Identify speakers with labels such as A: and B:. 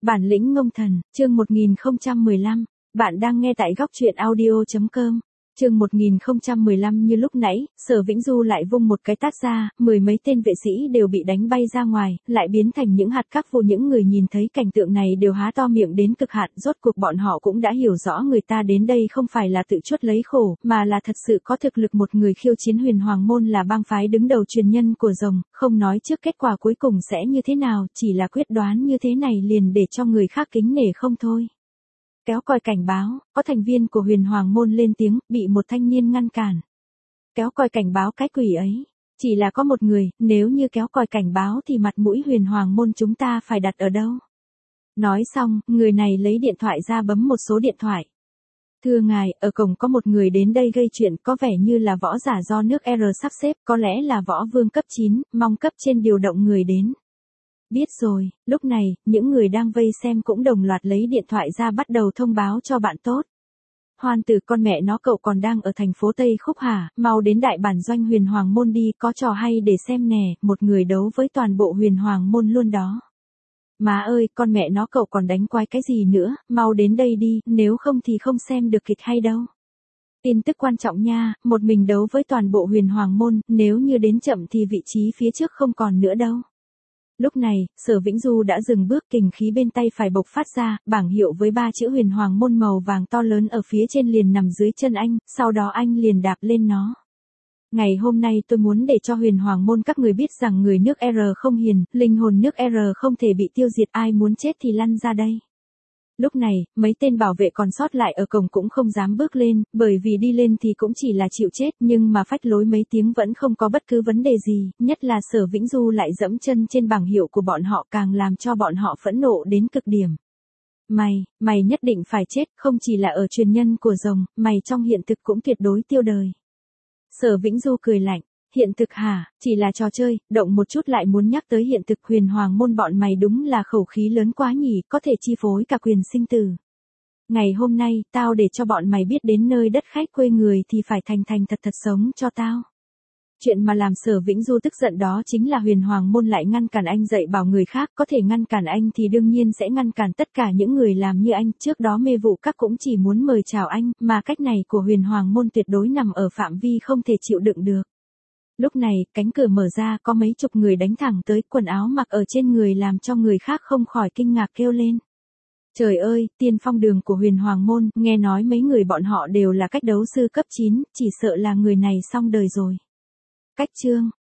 A: Bản lĩnh ngông thần, chương 1015. Bạn đang nghe tại góc truyện audio.com. Chương 1015. Như lúc nãy, Sở Vĩnh Du lại vung một cái tát ra, mười mấy tên vệ sĩ đều bị đánh bay ra ngoài, lại biến thành những hạt cát vô. Những người nhìn thấy cảnh tượng này đều há to miệng đến cực hạn. Rốt cuộc bọn họ cũng đã hiểu rõ người ta đến đây không phải là tự chuốc lấy khổ, mà là thật sự có thực lực. Một người khiêu chiến Huyền Hoàng môn là bang phái đứng đầu truyền nhân của rồng, không nói trước kết quả cuối cùng sẽ như thế nào, chỉ là quyết đoán như thế này liền để cho người khác kính nể không thôi. Kéo còi cảnh báo, có thành viên của Huyền Hoàng môn lên tiếng, bị một thanh niên ngăn cản. Kéo còi cảnh báo cái quỷ ấy, chỉ là có một người, nếu như kéo còi cảnh báo thì mặt mũi Huyền Hoàng môn chúng ta phải đặt ở đâu? Nói xong, người này lấy điện thoại ra bấm một số điện thoại. Thưa ngài, ở cổng có một người đến đây gây chuyện, có vẻ như là võ giả do nước R sắp xếp, có lẽ là võ vương cấp 9, mong cấp trên điều động người đến. Biết rồi. Lúc này, những người đang vây xem cũng đồng loạt lấy điện thoại ra bắt đầu thông báo cho bạn tốt. Hoan Tử, con mẹ nó, cậu còn đang ở thành phố Tây Khúc hả? Mau đến đại bản doanh Huyền Hoàng môn đi, có trò hay để xem nè, một người đấu với toàn bộ Huyền Hoàng môn luôn đó. Má ơi, con mẹ nó, cậu còn đánh quái cái gì nữa, mau đến đây đi, nếu không thì không xem được kịch hay đâu. Tin tức quan trọng nha, một mình đấu với toàn bộ Huyền Hoàng môn, nếu như đến chậm thì vị trí phía trước không còn nữa đâu. Lúc này, Sở Vĩnh Du đã dừng bước, kình khí bên tay phải bộc phát ra, bảng hiệu với 3 chữ Huyền Hoàng môn màu vàng to lớn ở phía trên liền nằm dưới chân anh, sau đó anh liền đạp lên nó. Ngày hôm nay tôi muốn để cho Huyền Hoàng môn các người biết rằng người nước R không hiền, linh hồn nước R không thể bị tiêu diệt, ai muốn chết thì lăn ra đây. Lúc này, mấy tên bảo vệ còn sót lại ở cổng cũng không dám bước lên, bởi vì đi lên thì cũng chỉ là chịu chết, nhưng mà phách lối mấy tiếng vẫn không có bất cứ vấn đề gì, nhất là Sở Vĩnh Du lại dẫm chân trên bảng hiệu của bọn họ càng làm cho bọn họ phẫn nộ đến cực điểm. Mày nhất định phải chết, không chỉ là ở truyền nhân của rồng, mày trong hiện thực cũng tuyệt đối tiêu đời. Sở Vĩnh Du cười lạnh. Hiện thực hả, chỉ là trò chơi, động một chút lại muốn nhắc tới hiện thực. Huyền Hoàng môn bọn mày đúng là khẩu khí lớn quá nhỉ, có thể chi phối cả quyền sinh tử. Ngày hôm nay, tao để cho bọn mày biết đến nơi đất khách quê người thì phải thành thật sống cho tao. Chuyện mà làm Sở Vĩnh Du tức giận đó chính là Huyền Hoàng môn lại ngăn cản anh dạy bảo người khác, có thể ngăn cản anh thì đương nhiên sẽ ngăn cản tất cả những người làm như anh. Trước đó Mê Vụ Các cũng chỉ muốn mời chào anh, mà cách này của Huyền Hoàng môn tuyệt đối nằm ở phạm vi không thể chịu đựng được. Lúc này, cánh cửa mở ra, có mấy chục người đánh thẳng tới, quần áo mặc ở trên người làm cho người khác không khỏi kinh ngạc kêu lên. Trời ơi, tiên phong đường của Huyền Hoàng môn, nghe nói mấy người bọn họ đều là cách đấu sư cấp 9, chỉ sợ là người này xong đời rồi. Cách chương,